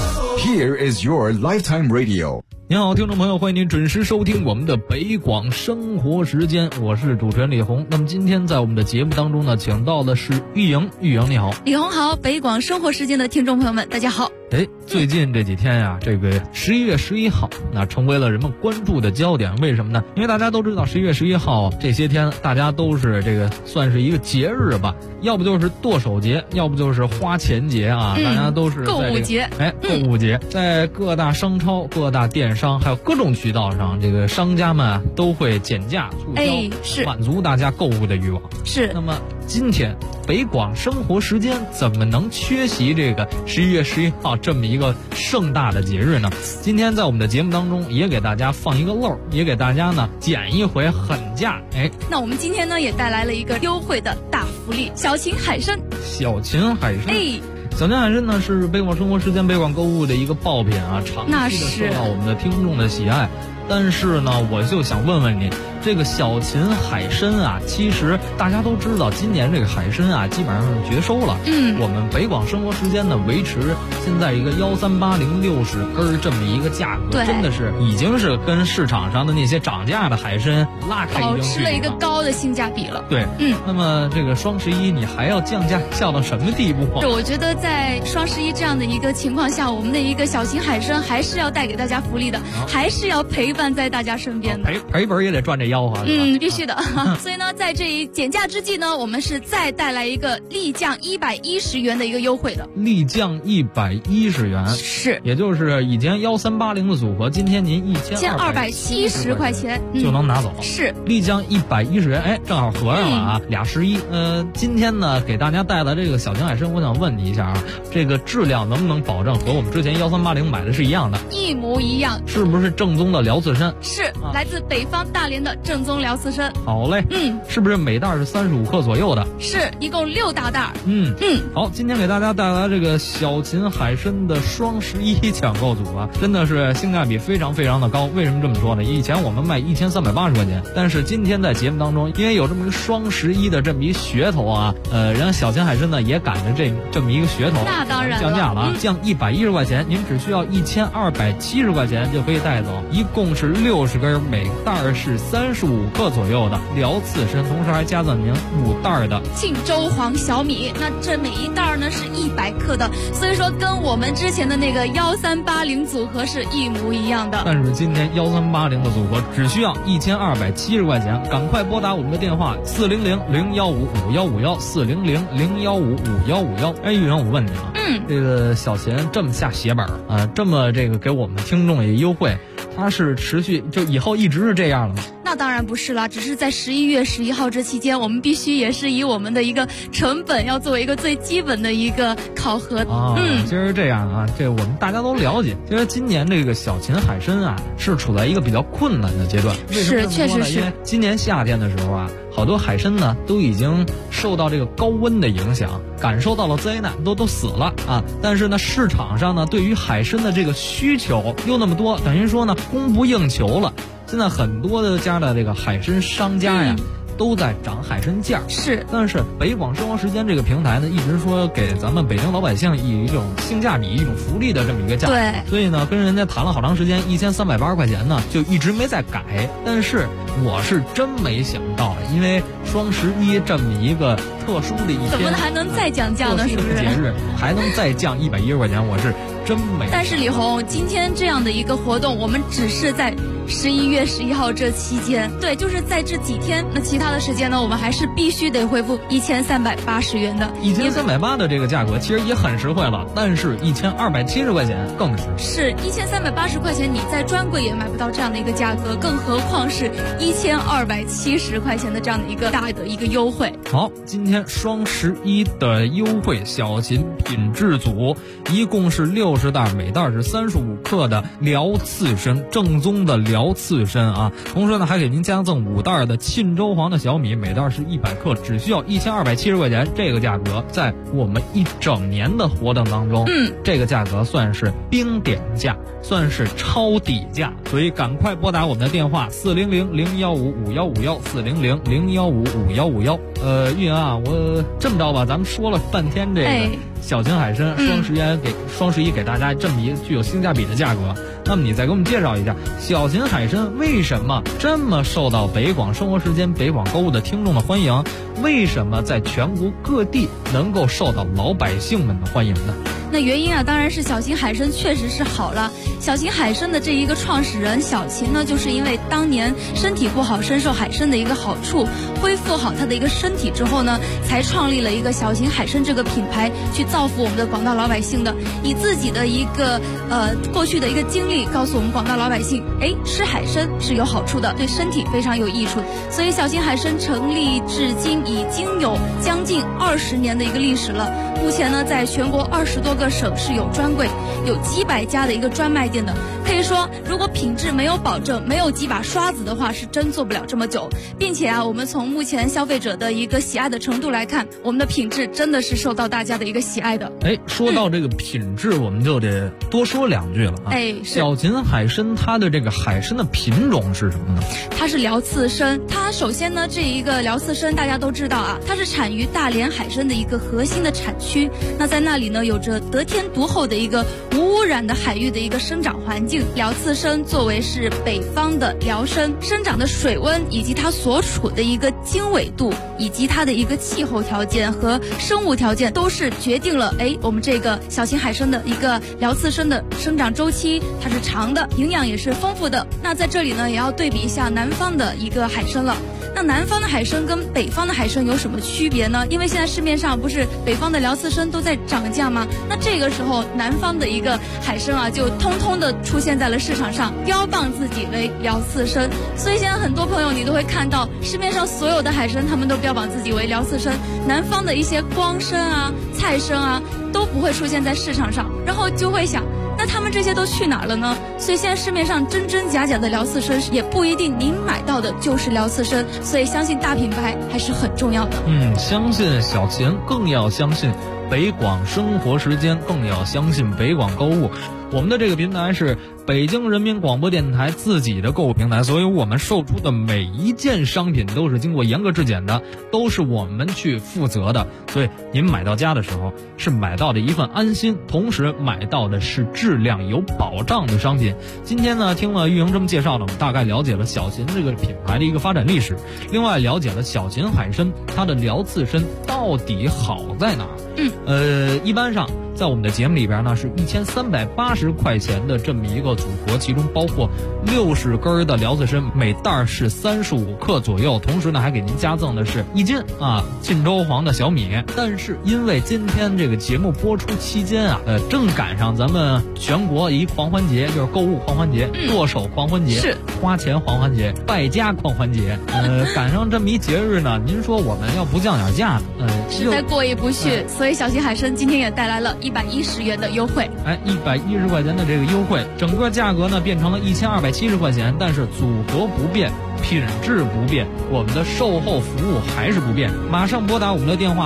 Here is your lifetime radio。 您好，听众朋友，欢迎您准时收听我们的北广生活时间，我是主持人李红。那么今天在我们的节目当中呢，请到的是玉莹。玉莹你好。 李红好，北广生活时间的听众朋友们大家好。 最近这几天呀，这个11月11号那成为了人们关注的焦点。为什么呢？因为大家都知道11月11号这些天大家都是这个算是一个节日吧，要不就是剁手节，要不就是花钱节啊，大家都是在、 购物节。 购物节，在各大商超、各大电商还有各种渠道上，这个商家们啊都会减价促销， 是满足大家购物的欲望。 是。 那么今天北广生活时间怎么能缺席这个11月11号这么一个盛大的节日呢？今天在我们的节目当中也给大家放一个漏，也给大家呢减一回狠价。 那我们今天呢也带来了一个优惠的大福利，小秦海参。 小秦海参。小秦海参呢是北广生活时间北广购物的一个爆品啊，长期的受到我们的听众的喜爱。但是呢，我就想问问你，这个小秦海参啊，其实大家都知道，今年这个海参啊，基本上是绝收了。我们北广生活时间呢，维持现在一个13806根这么一个价格，真的是已经是跟市场上的那些涨价的海参拉开一定距离了，保持了一个高的性价比了。 对，那么这个双11你还要降价降到什么地步啊？ 我觉得在双11这样的一个情况下，我们的一个小秦海参还是要带给大家福利的，还是要陪伴在大家身边的。 赔本也得赚这吆喝。 必须的。所以呢，在这一减价之际呢，我们是再带来一个立降110元的一个优惠的。 立降110元， 是， 也就是以前1380的组合，今天您1270块钱就能拿走。 是， 立降110元，哎，正好合上了啊，俩11。今天呢，给大家带来这个小秦海参，我想问你一下啊，这个质量能不能保证和我们之前1380买的是一样的？ 一模一样。 是不是正宗的辽刺参？ 是，来自北方大连的正宗辽刺参。 好嘞，是不是每袋是35克左右的？ 是，一共6大袋。 好，今天给大家带来这个小秦海参的双11抢购组啊，真的是性价比非常非常的高。为什么这么说呢？以前我们卖1380块钱，但是今天在节目当中，因为有这么一个双11的这么一噱头啊，人家小秦海参呢也赶着这么一个噱头， 那当然降价了，降110块钱，您只需要1270块钱就可以带走，一共是60根，每袋是35克左右的辽刺参，同时还加赠您5袋的庆州黄小米。那这每一袋呢是100克的，所以说跟我们之前的那个1380组合是一模一样的。 但是今天1380的组合只需要1270块钱，赶快拨打我们的电话400-015-5151，400-015-5151。哎，玉然，我问你啊，这个小秦这么下血本啊，这么这个给我们听众也优惠，它是持续就以后一直是这样了吗？ 那当然不是啦，只是在11月11号这期间，我们必须也是以我们的一个成本要作为一个最基本的一个考核。 其实这样啊，这我们大家都了解。其实今年这个小秦海参啊，是处在一个比较困难的阶段。 是，确实是。 因为今年夏天的时候啊，好多海参呢都已经受到这个高温的影响，感受到了灾难，都死了啊。但是呢，市场上呢对于海参的这个需求又那么多，等于说呢供不应求了。现在很多的家的这个海参商家呀，都在涨海参价。 是， 但是北广生活时间这个平台呢，一直说给咱们北京老百姓以一种性价比、一种福利的这么一个价格。 对， 所以呢，跟人家谈了好长时间，1380块钱呢，就一直没再改。但是我是真没想到，因为双11这么一个特殊的一天， 怎么还能再降价呢？是不是？ 节日还能再降110块钱，我是真没。 但是李红，今天这样的一个活动，我们只是在11月11号这期间，对，就是在这几天。那其他的时间呢，我们还是必须得恢复1380元的。 1380的这个价格其实也很实惠了，但是1270块钱更值。 是1380块钱，你在专柜也买不到这样的一个价格，更何况是1270块钱的这样的一个大的一个优惠。 好，今天双11的优惠小秦品质组，一共是60袋，每袋是35克的辽刺参，正宗的辽刺参啊。同时呢，还给您加赠5袋的沁州黄的小米，每袋是100克，只需要1270块钱。这个价格在我们一整年的活动当中，这个价格算是冰点价，算是超底价。所以赶快拨打我们的电话400-015-5151，400-015-5151。玉阳啊，我这么着吧，咱们说了半天这个小秦海参双11给大家这么一个具有性价比的价格，那么你再给我们介绍一下小秦海参为什么这么受到北广生活时间、北广购物的听众的欢迎？为什么在全国各地能够受到老百姓们的欢迎呢？ 那原因啊，当然是小秦海参确实是好了。小秦海参的这一个创始人小秦呢，就是因为当年身体不好，深受海参的一个好处，恢复好他的一个身体之后呢，才创立了一个小秦海参这个品牌，去造福我们的广大老百姓的。以自己的一个过去的一个经历，告诉我们广大老百姓，吃海参是有好处的，对身体非常有益处。所以小秦海参成立至今已经有将近20年的一个历史了。目前呢，在全国20多个省市有专柜，有几百家的一个专卖店的。可以说，如果品质没有保证，没有几把刷子的话，是真做不了这么久。并且啊，我们从目前消费者的一个喜爱的程度来看，我们的品质真的是受到大家的一个喜爱的。 说到这个品质，我们就得多说2句了啊。小秦海参它的这个海参的品种是什么呢？ 它是辽刺参。它首先呢，这一个辽刺参大家都知道啊，它是产于大连海参的一个核心的产区。那在那里呢，有着得天独厚的一个无污染的海域的一个生长环境。辽刺参作为是北方的辽参，生长的水温以及它所处的一个经纬度，以及它的一个气候条件和生物条件，都是决定定了我们这个小型海参的一个辽刺参的生长周期它是长的，营养也是丰富的。那在这里呢也要对比一下南方的一个海参了。那南方的海参跟北方的海参有什么区别呢？因为现在市面上不是北方的辽刺参都在涨价吗？那这个时候南方的一个海参啊就通通的出现在了市场上，标榜自己为辽刺参。所以现在很多朋友你都会看到市面上所有的海参他们都标榜自己为辽刺参，南方的一些光参啊、菜参啊都不会出现在市场上，然后就会想那他们这些都去哪儿了呢？所以现在市面上真真假假的辽刺参也不一定您买到的就是辽刺参，所以相信大品牌还是很重要的。 相信小秦，更要相信北广生活时间，更要相信北广购物。我们的这个平台是北京人民广播电台自己的购物平台，所以我们售出的每一件商品都是经过严格质检的，都是我们去负责的。所以您买到家的时候是买到的一份安心，同时买到的是质量有保障的商品。今天呢听了玉莹这么介绍呢，我们大概了解了小秦这个品牌的一个发展历史，另外了解了小秦海参它的辽刺参到底好在哪儿。一般上在我们的节目里边呢是1380块钱的这么一个组合，其中包括60根的辽刺参，每袋是35克左右，同时呢还给您加赠的是1斤晋州黄的小米。但是因为今天这个节目播出期间正赶上咱们全国一狂欢节，就是购物狂欢节、剁手狂欢节、是花钱狂欢节、败家狂欢节，赶上这么一节日呢，您说我们要不降点价呢， 实在过意不去。所以小型海参今天也带来了110元的优惠 ，110块钱的这个优惠，整个价格呢变成了1270块钱，但是组合不变，品质不变，我们的售后服务还是不变。马上拨打我们的电话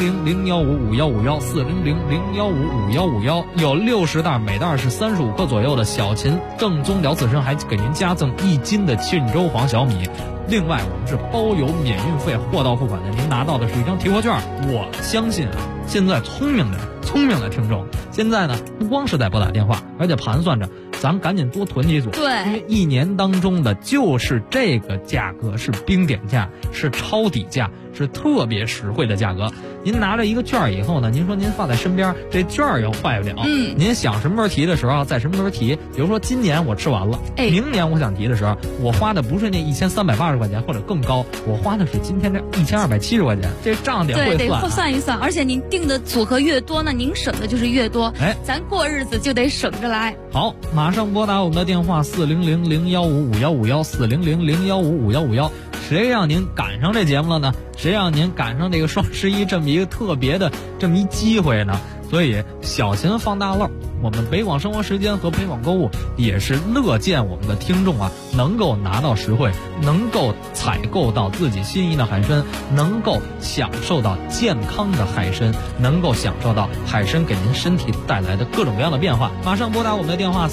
400-015-5151，400-015-5151，有60袋，每袋是35克左右的小秦正宗辽刺参，还给您加赠1斤的沁州黄小米。另外我们是包邮免运费，货到付款的，您拿到的是一张提货券。我相信现在聪明的听众现在呢不光是在拨打电话，而且盘算着咱们赶紧多囤几组， 对， 因为一年当中的就是这个价格是冰点价，是抄底价，是特别实惠的价格。您拿着一个券以后呢，您说您放在身边，这券又坏不了，您想什么时候提的时候在什么时候提。比如说今年我吃完了，明年我想提的时候，我花的不是那1380块钱或者更高，我花的是今天这1270块钱，这账得会算， 得算一算。而且您定的组合越多，那您省的就是越多，咱过日子就得省着来。 好，马上拨打我们的电话400-015-5151，400-015-5151。谁让您赶上这节目了呢？谁让您赶上这个双11这么一个特别的这么一机会呢？所以小秦放大漏，我们北广生活时间和北广购物也是乐见我们的听众能够拿到实惠，能够采购到自己心仪的海参，能够享受到健康的海参，能够享受到海参给您身体带来的各种各样的变化。马上拨打我们的电话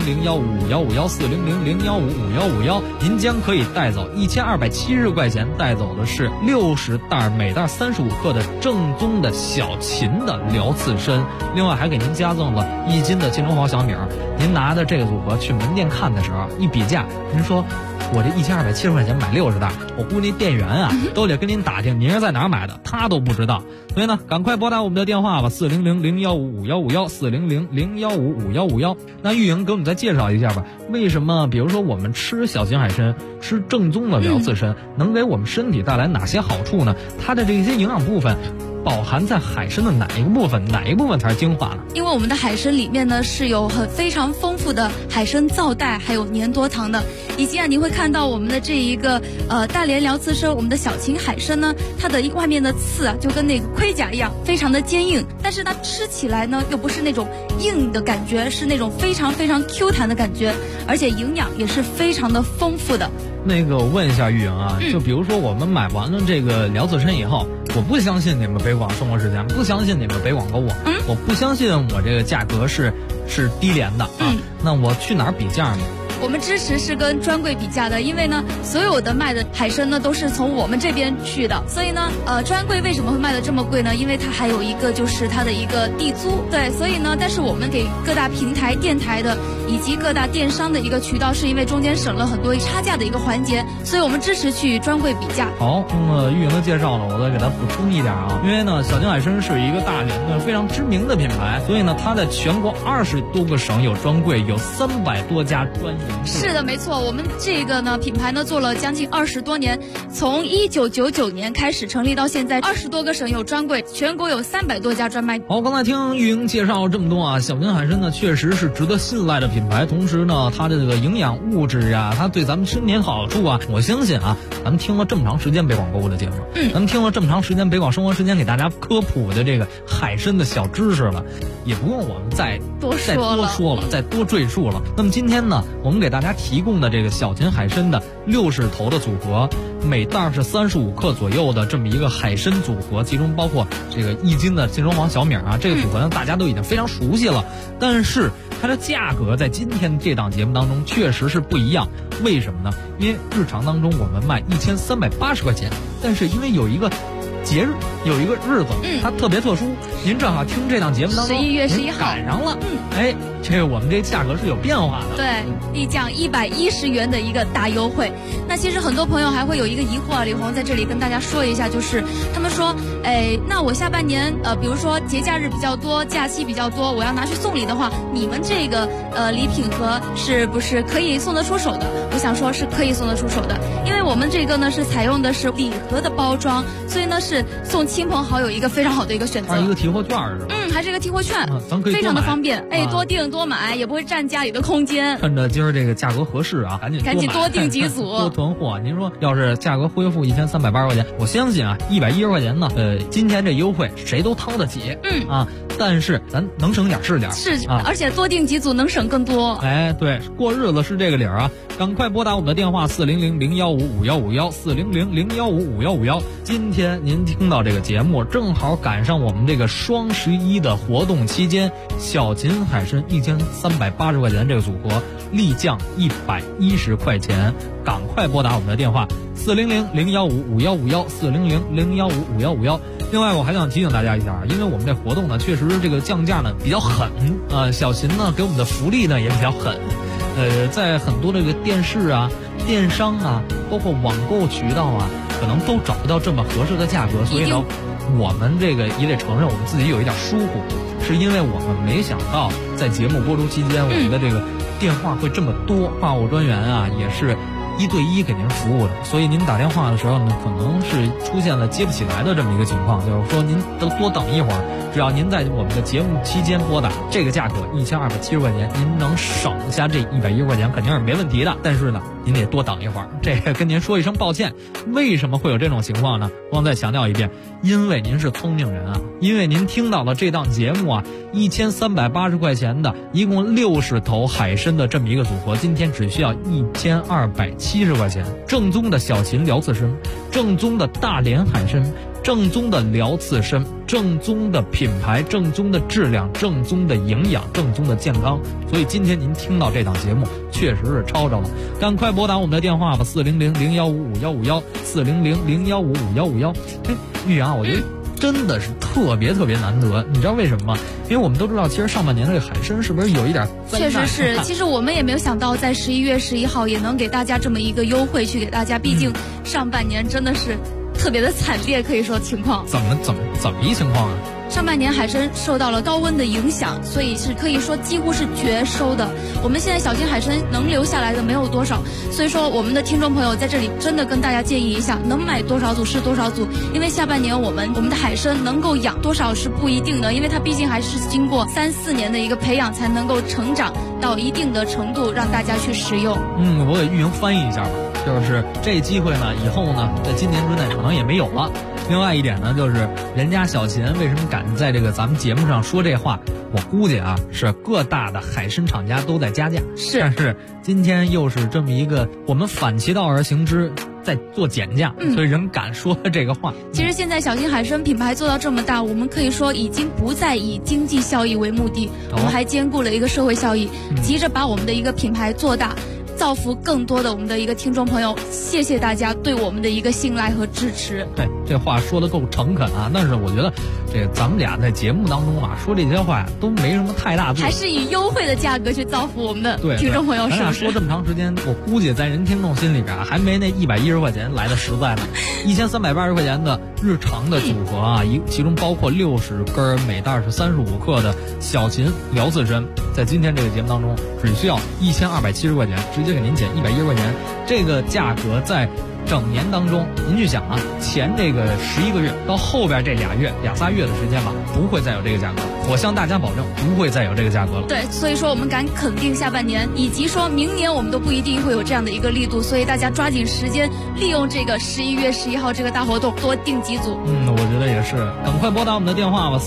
400-015-5151，400-015-5151，您将可以带走1270块钱，带走的是60袋，每袋35克的正宗的小秦的辽刺参，另外还给您加赠了1斤的沁州黄小米。您拿的这个组合去门店看的时候一比价，您说我这1270块钱买60袋，我估计店员都得跟您打听您是在哪儿买的，他都不知道。所以呢赶快拨打我们的电话吧，400-015-5151，400-015-5151。那玉莹给我们再介绍一下吧，为什么比如说我们吃小型海参，吃正宗的辽刺参，能给我们身体带来哪些好处呢？它的这些营养部分饱含在海参的哪一个部分才是精华呢？ 因为我们的海参里面呢是有非常丰富的海参皂带，还有粘多糖的，以及你会看到我们的这一个大连辽刺参，我们的小秦海参呢，它的外面的刺就跟那个盔甲一样，非常的坚硬，但是它吃起来呢又不是那种硬的感觉，是那种非常非常 Q 弹的感觉，而且营养也是非常的丰富的。 我问一下玉莹就比如说我们买完了这个辽刺参以后，我不相信你们北广生活时间，不相信你们北广购物，我不相信我这个价格是低廉的那我去哪儿比价呢？ 我们支持是跟专柜比价的，因为呢，所有的卖的海参呢都是从我们这边去的，所以呢，专柜为什么会卖的这么贵呢？因为它还有一个就是它的一个地租，对，所以呢，但是我们给各大平台、电台的以及各大电商的一个渠道，是因为中间省了很多差价的一个环节，所以我们支持去专柜比价。 好，那么玉莹的介绍呢，我再给它补充一点啊，因为呢，小金海参是一个大连的非常知名的品牌，所以呢，它在全国20多个省有专柜，有300多家专营。 是的，没错，我们这个呢品牌呢做了将近20多年，从1999年开始成立到现在，20多个省有专柜，全国有300多家专卖。 好，刚才听玉莹介绍这么多啊，小金海参呢确实是值得信赖的品牌，同时呢，它的这个营养物质啊，它对咱们身体好处啊，我相信啊，咱们听了这么长时间北广购物的节目，咱们听了这么长时间北广生活时间给大家科普的这个海参的小知识了，也不用我们再多说了，再多赘述了。那么今天呢，我们给大家提供的这个小金海参的60头的组合，每袋是35克左右的这么一个海参组合，其中包括这个1斤的金双黄小米啊，这个组合呢大家都已经非常熟悉了，但是它的价格在今天这档节目当中确实是不一样。为什么呢？因为日常当中我们卖1380块钱，但是因为有一个节日，有一个日子，它特别特殊。您正好听这档节目当中 11月11号赶上了，哎，这个我们这价格是有变化的， 对，立降110元的一个大优惠。那其实很多朋友还会有一个疑惑啊，李红在这里跟大家说一下，就是他们说，那我下半年比如说节假日比较多，假期比较多，我要拿去送礼的话，你们这个礼品盒是不是可以送得出手的？我想说是可以送得出手的，因为我们这个呢是采用的是礼盒的包装，所以呢是送亲朋好友一个非常好的一个选择。 还有一个提货券是吧？ 还是一个提货券， 咱可以非常的方便，多订多买，也不会占家里的空间。 趁着今儿这个价格合适啊，赶紧多订几组， 多囤货。您说要是价格恢复1380块钱，我相信啊，110块钱呢，今天这优惠谁都掏得起，但是咱能省点是点， 而且多订几组能省更多。 哎，对，过日子是这个理儿啊，赶快拨打我们的电话400-015-5151，400-015-5151。今天您听到这个节目，正好赶上我们这个双11的活动期间，小秦海参1380块钱这个组合立降110块钱，赶快拨打我们的电话400-015-5151，400-015-5151。另外我还想提醒大家一下，因为我们这活动呢确实这个降价呢比较狠，小秦呢给我们的福利呢也比较狠，在很多这个电视啊、电商啊，包括网购渠道啊，可能都找不到这么合适的价格，所以呢我们这个也得承认我们自己有一点疏忽，是因为我们没想到在节目播出期间，我们的这个电话会这么多，话务专员啊也是1对1给您服务的，所以您打电话的时候呢，可能是出现了接不起来的这么一个情况，就是说您都多等一会儿，只要您在我们的节目期间拨打，这个价格1270块钱，您能省下这110块钱肯定是没问题的，但是呢您得多等一会儿，这个跟您说一声抱歉。为什么会有这种情况呢？我再强调一遍，因为您是聪明人啊，因为您听到了这档节目啊，1380块钱的一共60头海参的这么一个组合，今天只需要1270块钱，正宗的小秦辽刺参，正宗的大连海参，正宗的辽刺参，正宗的品牌，正宗的质量，正宗的营养，正宗的健康。所以今天您听到这档节目确实是抄着了，赶快拨打我们的电话吧，400-015-5151，400-015-5151。玉阳，我觉得真的是特别难得，你知道为什么吗？因为我们都知道，其实上半年这个海参是不是有一点灾难？ 确实是，其实我们也没有想到，在11月11号也能给大家这么一个优惠，去给大家，毕竟上半年真的是特别的惨烈，可以说情况。 怎么一情况啊？ 上半年海参受到了高温的影响，所以是可以说几乎是绝收的。我们现在小金海参能留下来的没有多少，所以说我们的听众朋友在这里真的跟大家建议一下，能买多少组是多少组，因为下半年我们的海参能够养多少是不一定的，因为它毕竟还是经过3-4年的一个培养才能够成长到一定的程度，让大家去食用。 我给玉莹翻译一下吧，就是这机会呢，以后呢，在今年之内可能也没有了。另外一点呢，就是人家小秦为什么敢在这个咱们节目上说这话，我估计啊，是各大的海参厂家都在加价，但是今天又是这么一个我们反其道而行之，在做减价，所以人敢说这个话。 其实现在小金海参品牌做到这么大，我们可以说已经不再以经济效益为目的，我们还兼顾了一个社会效益，急着把我们的一个品牌做大。 造福更多的我们的一个听众朋友。谢谢大家对我们的一个信赖和支持。 对，这话说得够诚恳啊！但是我觉得，这个咱们俩在节目当中啊说这些话都没什么太大作用， 还是以优惠的价格去造福我们的听众朋友，是不是？ 咱俩说这么长时间，我估计在人听众心里边还没那110块钱来的实在呢。1380块钱的日常的组合啊，其中包括60根，每袋是35克的小琴辽刺参，在今天这个节目当中只需要1270块钱，直接给您减110块钱。这个价格在整年当中，您去想啊，前这个11个月到后边这2仨月的时间吧，不会再有这个价格，我向大家保证不会再有这个价格了。 对，所以说我们敢肯定下半年以及说明年我们都不一定会有这样的一个力度，所以大家抓紧时间利用这个11月11号这个大活动多订几组。 我觉得也是，赶快拨打我们的电话吧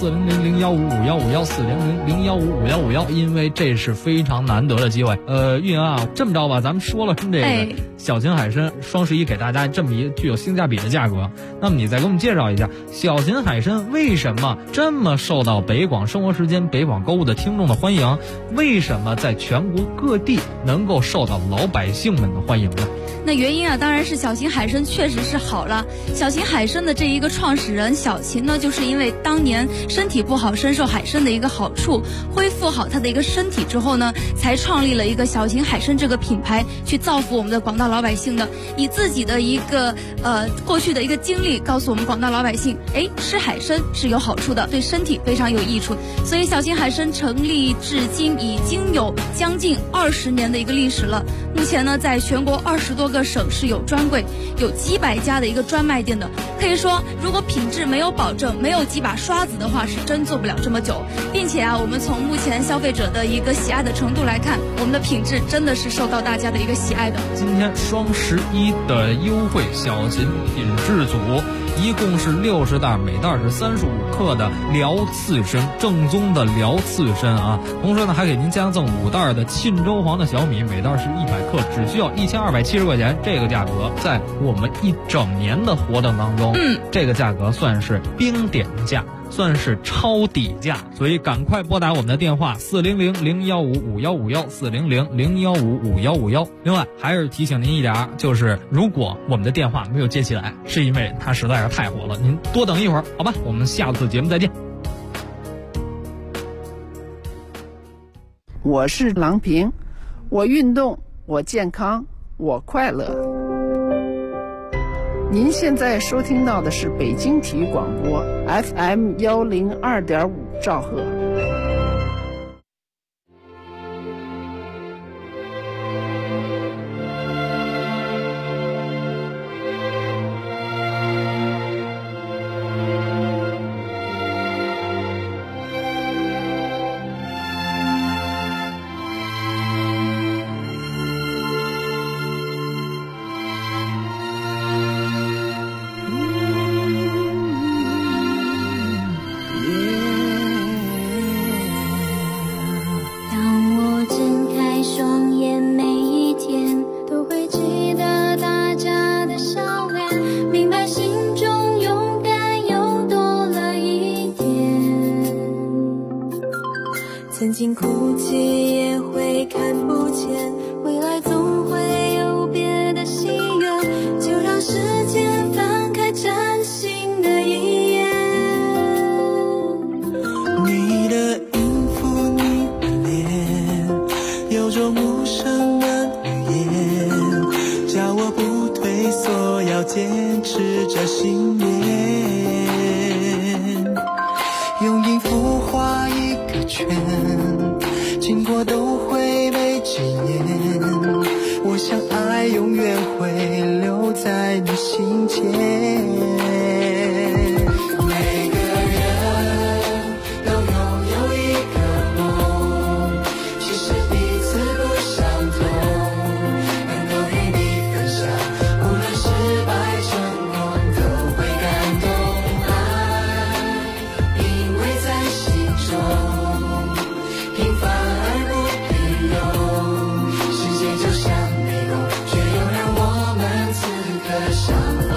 ，400-0155-151，400-0155-151，因为这是非常难得的机会。运啊，这么着吧，咱们说了这个小琴海参双11给大家这么一具有性价比的价格，那么你再给我们介绍一下小琴海参为什么这么受到北广生活时间、北广购物的听众的欢迎？为什么在全国各地能够受到老百姓们的欢迎呢？ 那原因啊，当然是小琴海参确实是好了。小琴海参的这一个创始人小琴呢，就是因为当年身体不好，深受海参的一个好处，恢复好他的一个身体之后呢，才创立了一个小琴海参这个品牌，去造福我们的广大老百姓的。以自己的一个过去的一个经历，告诉我们广大老百姓，吃海参是有好处的，对身体非常有益处。所以小琴海参成立至今已经有将近20年的一个历史了。目前呢，在全国20多个省市有专柜，有几百家的一个专卖店的。可以说，如果品质没有保证，没有几把刷子的话，是真做不了这么久。并且啊，我们从目前消费者的一个喜爱的程度来看，我们的品质真的是受到大家的一个喜爱的。 今天双11的优惠小琴品质组，一共是60袋，每袋是35克的辽刺参，正宗的辽刺参啊。同时呢，还给您加赠5袋的沁州黄的小米，每袋是100克，只需要1270块钱。这个价格在我们一整年的活动当中，这个价格算是冰点价，算是超底价，所以赶快拨打我们的电话400-0155-151，400-0155-151。另外还是提醒您一点，就是如果我们的电话没有接起来，是因为它实在是太火了，您多等一会儿，好吧？我们下次节目再见。 我是郎平，我运动，我健康，我快乐。您现在收听到的是北京体育广播 FM 102.5兆赫。 曾经哭泣也会看不见，未来总会有别的心愿，就让时间翻开崭新的一页。 你的音符，你的脸，有种无声的语言，叫我不退缩，要坚持着信念，用音符画一个圈，经过都会被纪念，我想爱永远会留在你心间。每个人都拥有一个梦，其实彼此不相同，能够与你分享，无论失败成功都会感动。爱因为在心中平凡而不平庸，世界就像迷宫，却又让我们此刻相逢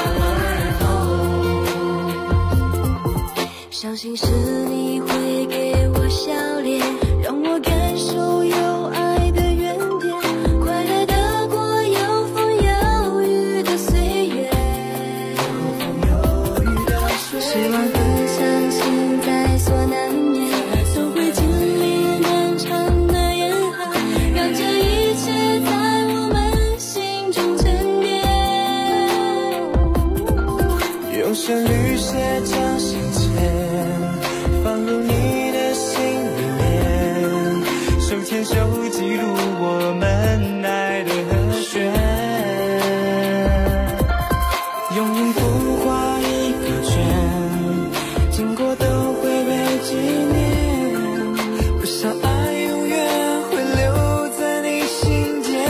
而后。 相信是你会给我笑脸，让我感受有爱的原点，快乐的牵手记录我们爱的和弦，用音符画一个圈，经过都会被纪念，不想爱永远会留在你心间。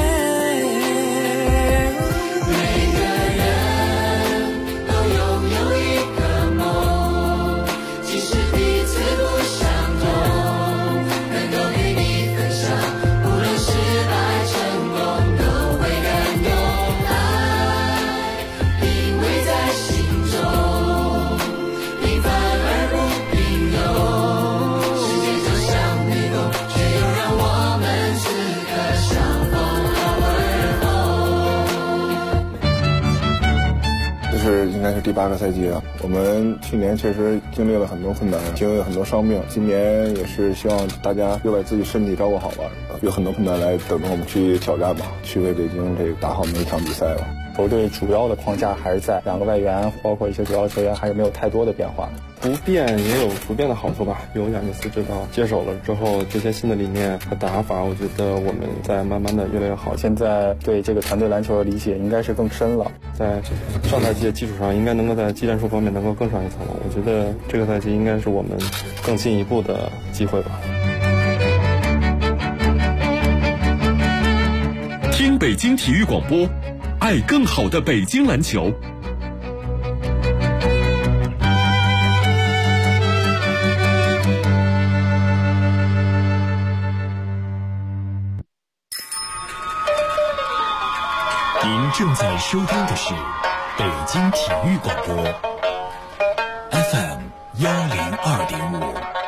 每个人都拥有一个梦，即使彼此不相同，能够与你分享，无论失败成功都会感动。爱定位在心中，平凡而不平庸，世界就像迷宫，却又让我们此刻相逢而这是应该是第8个赛季了。我们去年确实经历了很多困难，经历了很多伤病，今年也是希望大家又把自己身体照顾好吧，有很多困难来等着我们去挑战吧，去为北京这个打好每一场比赛吧。 球队主要的框架还是在2个外援，包括一些主要球员还是没有太多的变化。 不变也有不变的好处吧。有亚尼斯指导接手了之后，这些新的理念和打法，我觉得我们在慢慢的越来越好。 现在对这个团队篮球的理解应该是更深了， 在上赛季的基础上，应该能够在技战术方面能够更上一层楼。我觉得这个赛季应该是我们更进一步的机会吧。 听北京体育广播，爱更好的北京篮球。 您正在收听的是北京体育广播 FM 102.5。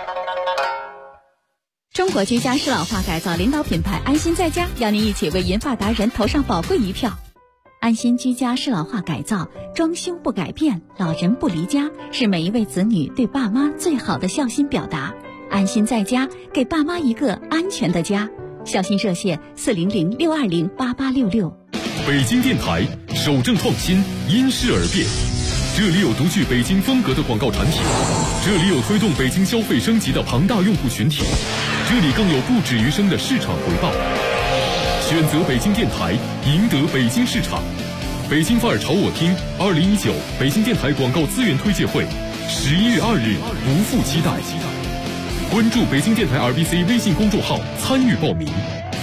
中国居家适老化改造领导品牌安心在家，邀您一起为银发达人投上宝贵一票。安心居家适老化改造，装修不改变，老人不离家，是每一位子女对爸妈最好的孝心表达。安心在家，给爸妈一个安全的家。孝心热线400-620-8866。 北京电台守正创新，因势而变。这里有独具北京风格的广告产品，这里有推动北京消费升级的庞大用户群体，这里更有不止余生的市场回报。选择北京电台，赢得北京市场。北京范儿朝我听2019北京电台广告资源推介会，11月2日不负期待。关注北京电台 RBC 微信公众号参与报名。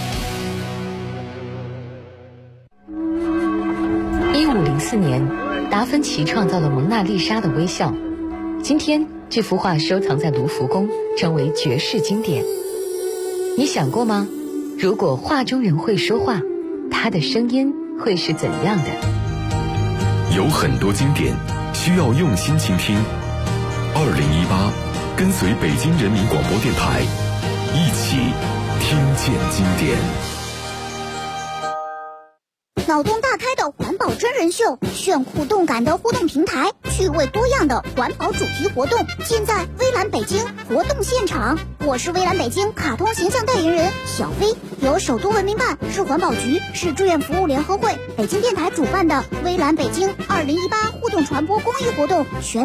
1504年，达芬奇创造了蒙娜丽莎的微笑。今天，这幅画收藏在卢浮宫，成为绝世经典。你想过吗？如果画中人会说话，他的声音会是怎样的？ 有很多经典需要用心倾听。2018，跟随北京人民广播电台，一起听见经典。 脑洞大开的环保真人秀，炫酷动感的互动平台，趣味多样的环保主题活动，尽在微蓝北京活动现场。我是微蓝北京卡通形象代言人小飞，由首都文明办、市环保局、市志愿服务联合会、北京电台主办的微蓝北京2018互动传播公益活动全